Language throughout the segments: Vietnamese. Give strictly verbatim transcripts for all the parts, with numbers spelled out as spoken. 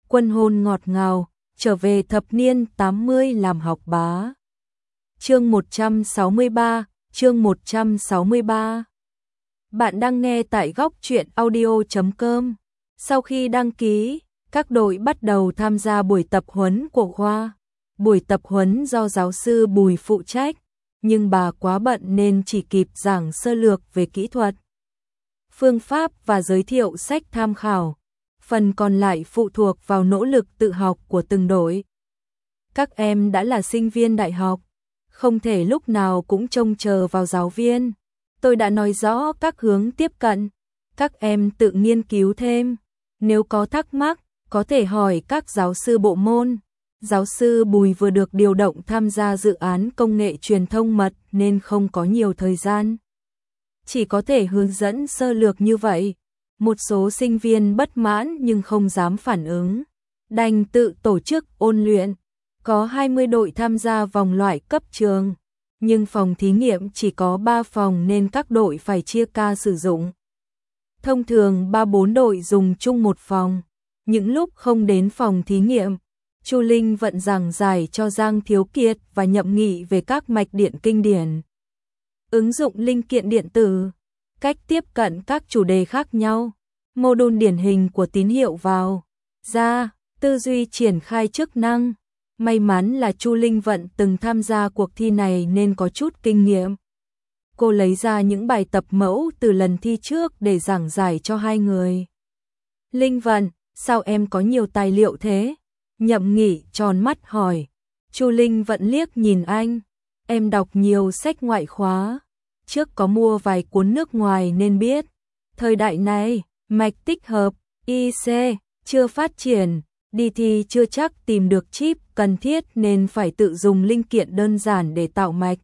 Quân hôn ngọt ngào, trở về thập niên tám mươi làm học bá. Chương một trăm sáu mươi ba, chương một trăm sáu mươi ba. Bạn đang nghe tại góc truyện audio chấm com. Sau khi đăng ký, các đội bắt đầu tham gia buổi tập huấn của khoa. Buổi tập huấn do giáo sư Bùi phụ trách, nhưng bà quá bận nên chỉ kịp giảng sơ lược về kỹ thuật, phương pháp và giới thiệu sách tham khảo. Phần còn lại phụ thuộc vào nỗ lực tự học của từng đội. Các em đã là sinh viên đại học, không thể lúc nào cũng trông chờ vào giáo viên. Tôi đã nói rõ các hướng tiếp cận, các em tự nghiên cứu thêm. Nếu có thắc mắc, có thể hỏi các giáo sư bộ môn. Giáo sư Bùi vừa được điều động tham gia dự án công nghệ truyền thông mật nên không có nhiều thời gian. Chỉ có thể hướng dẫn sơ lược như vậy. Một số sinh viên bất mãn nhưng không dám phản ứng, đành tự tổ chức ôn luyện. Có hai mươi đội tham gia vòng loại cấp trường, nhưng phòng thí nghiệm chỉ có ba phòng nên các đội phải chia ca sử dụng. Thông thường ba bốn đội dùng chung một phòng. Những lúc không đến phòng thí nghiệm, Chu Linh Vận giảng giải cho Giang Thiếu Kiệt và Nhậm Nghị về các mạch điện kinh điển, ứng dụng linh kiện điện tử, cách tiếp cận các chủ đề khác nhau, mô đun điển hình của tín hiệu vào, ra, tư duy triển khai chức năng. May mắn là Chu Linh Vận từng tham gia cuộc thi này nên có chút kinh nghiệm. Cô lấy ra những bài tập mẫu từ lần thi trước để giảng giải cho hai người. Linh Vận, sao em có nhiều tài liệu thế? Nhậm Nghị tròn mắt hỏi. Chu Linh Vận liếc nhìn anh. Em đọc nhiều sách ngoại khóa, trước có mua vài cuốn nước ngoài nên biết. Thời đại này, mạch tích hợp, i xê, chưa phát triển, đi thi chưa chắc tìm được chip cần thiết nên phải tự dùng linh kiện đơn giản để tạo mạch.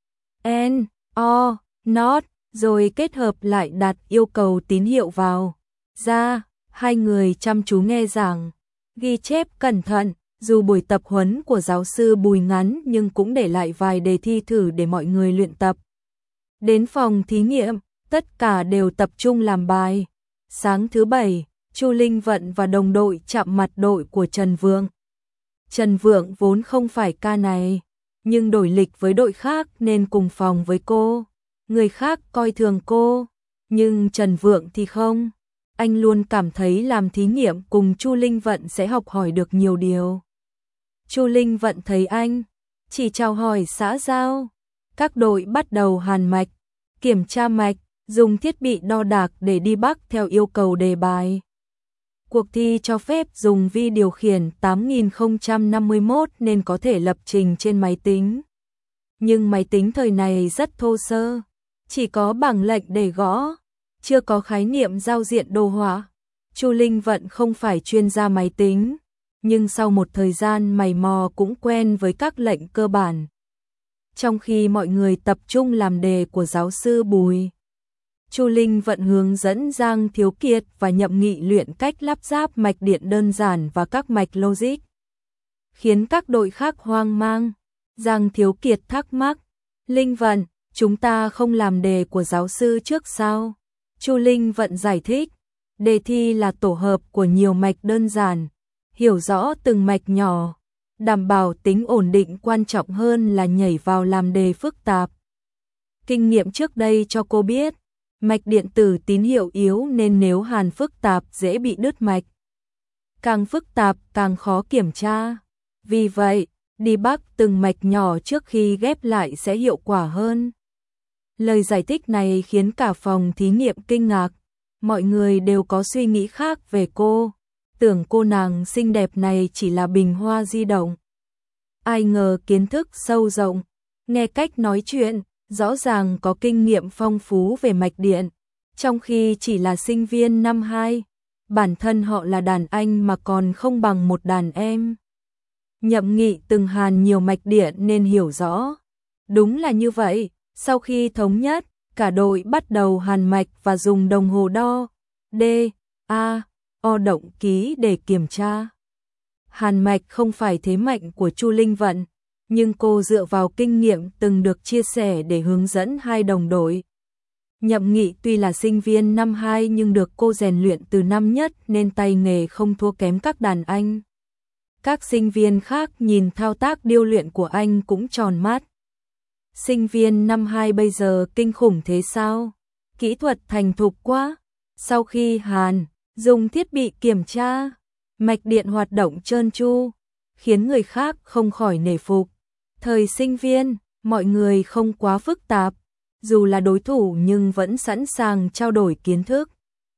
N, O, Not, rồi kết hợp lại đặt yêu cầu tín hiệu vào. Ra, hai người chăm chú nghe giảng, ghi chép cẩn thận, dù buổi tập huấn của giáo sư Bùi ngắn nhưng cũng để lại vài đề thi thử để mọi người luyện tập. Đến phòng thí nghiệm, tất cả đều tập trung làm bài. Sáng thứ bảy, Chu Linh Vận và đồng đội chạm mặt đội của Trần Vượng. Trần Vượng vốn không phải ca này, nhưng đổi lịch với đội khác nên cùng phòng với cô. Người khác coi thường cô, nhưng Trần Vượng thì không. Anh luôn cảm thấy làm thí nghiệm cùng Chu Linh Vận sẽ học hỏi được nhiều điều. Chu Linh Vận thấy anh, chỉ chào hỏi xã giao. Các đội bắt đầu hàn mạch, kiểm tra mạch, dùng thiết bị đo đạc để đi bắc theo yêu cầu đề bài. Cuộc thi cho phép dùng vi điều khiển tám nghìn không trăm năm mươi mốt nên có thể lập trình trên máy tính. Nhưng máy tính thời này rất thô sơ, chỉ có bảng lệnh để gõ, chưa có khái niệm giao diện đồ họa. Chu Linh Vận không phải chuyên gia máy tính, nhưng sau một thời gian mày mò cũng quen với các lệnh cơ bản. Trong khi mọi người tập trung làm đề của giáo sư Bùi, Chu Linh Vận hướng dẫn Giang Thiếu Kiệt và Nhậm Nghị luyện cách lắp ráp mạch điện đơn giản và các mạch logic, khiến các đội khác hoang mang. Giang Thiếu Kiệt thắc mắc, Linh Vận, chúng ta không làm đề của giáo sư trước sao? Chu Linh Vận giải thích, đề thi là tổ hợp của nhiều mạch đơn giản, hiểu rõ từng mạch nhỏ, đảm bảo tính ổn định quan trọng hơn là nhảy vào làm đề phức tạp. Kinh nghiệm trước đây cho cô biết, mạch điện tử tín hiệu yếu nên nếu hàn phức tạp dễ bị đứt mạch. Càng phức tạp càng khó kiểm tra. Vì vậy, đi bắc từng mạch nhỏ trước khi ghép lại sẽ hiệu quả hơn. Lời giải thích này khiến cả phòng thí nghiệm kinh ngạc. Mọi người đều có suy nghĩ khác về cô, tưởng cô nàng xinh đẹp này chỉ là bình hoa di động. Ai ngờ kiến thức sâu rộng, nghe cách nói chuyện, rõ ràng có kinh nghiệm phong phú về mạch điện, trong khi chỉ là sinh viên năm hai, bản thân họ là đàn anh mà còn không bằng một đàn em. Nhậm Nghị từng hàn nhiều mạch điện nên hiểu rõ. Đúng là như vậy, sau khi thống nhất, cả đội bắt đầu hàn mạch và dùng đồng hồ đo, D, A, O động ký để kiểm tra. Hàn mạch không phải thế mạnh của Chu Linh Vận, nhưng cô dựa vào kinh nghiệm từng được chia sẻ để hướng dẫn hai đồng đội. Nhậm Nghị tuy là sinh viên năm hai nhưng được cô rèn luyện từ năm nhất nên tay nghề không thua kém các đàn anh. Các sinh viên khác nhìn thao tác điêu luyện của anh cũng tròn mắt. Sinh viên năm hai bây giờ kinh khủng thế sao? Kỹ thuật thành thục quá. Sau khi Hàn dùng thiết bị kiểm tra, mạch điện hoạt động trơn tru, khiến người khác không khỏi nể phục. Thời sinh viên, mọi người không quá phức tạp, dù là đối thủ nhưng vẫn sẵn sàng trao đổi kiến thức.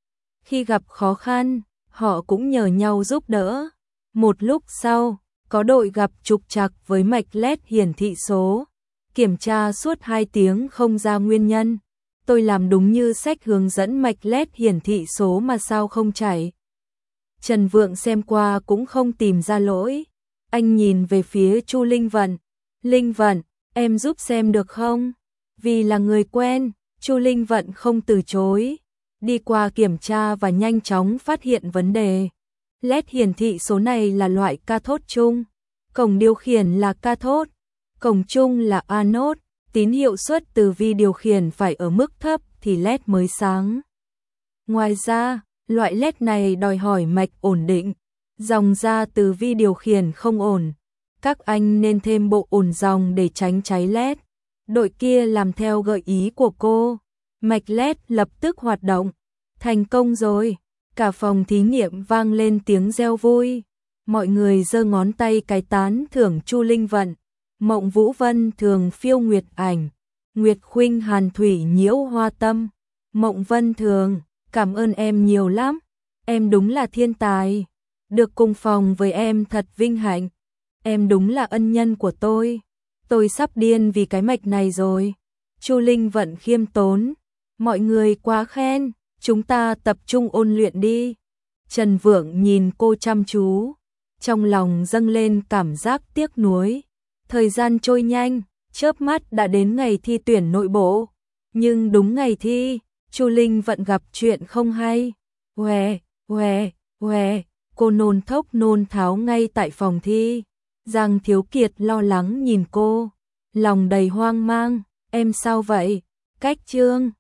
Khi gặp khó khăn, họ cũng nhờ nhau giúp đỡ. Một lúc sau, có đội gặp trục trặc với mạch led hiển thị số. Kiểm tra suốt hai tiếng không ra nguyên nhân. Tôi làm đúng như sách hướng dẫn mạch led hiển thị số mà sao không chảy. Trần Vượng xem qua cũng không tìm ra lỗi. Anh nhìn về phía Chu Linh Vận. Linh Vận, em giúp xem được không? Vì là người quen, Chu Linh Vận không từ chối. Đi qua kiểm tra và nhanh chóng phát hiện vấn đề. led hiển thị số này là loại cathode chung. Cổng điều khiển là cathode. Cổng chung là anode. Tín hiệu xuất từ vi điều khiển phải ở mức thấp thì led mới sáng. Ngoài ra, loại led này đòi hỏi mạch ổn định. Dòng ra từ vi điều khiển không ổn. Các anh nên thêm bộ ổn dòng để tránh cháy led. Đội kia làm theo gợi ý của cô. Mạch led lập tức hoạt động. Thành công rồi. Cả phòng thí nghiệm vang lên tiếng reo vui. Mọi người giơ ngón tay cái tán thưởng Chu Linh Vận. Mộng Vũ Vân thường phiêu nguyệt ảnh. Nguyệt Khuynh hàn thủy nhiễu hoa tâm. Mộng Vân thường, cảm ơn em nhiều lắm. Em đúng là thiên tài. Được cùng phòng với em thật vinh hạnh. Em đúng là ân nhân của tôi. Tôi sắp điên vì cái mạch này rồi. Chu Linh Vận khiêm tốn. Mọi người quá khen, chúng ta tập trung ôn luyện đi. Trần Vượng nhìn cô chăm chú. Trong lòng dâng lên cảm giác tiếc nuối. Thời gian trôi nhanh, chớp mắt đã đến ngày thi tuyển nội bộ. Nhưng đúng ngày thi, Chu Linh Vận gặp chuyện không hay. Què, què, què, cô nôn thốc nôn tháo ngay tại phòng thi. Giang Thiếu Kiệt lo lắng nhìn cô, lòng đầy hoang mang. Em sao vậy? Cách chương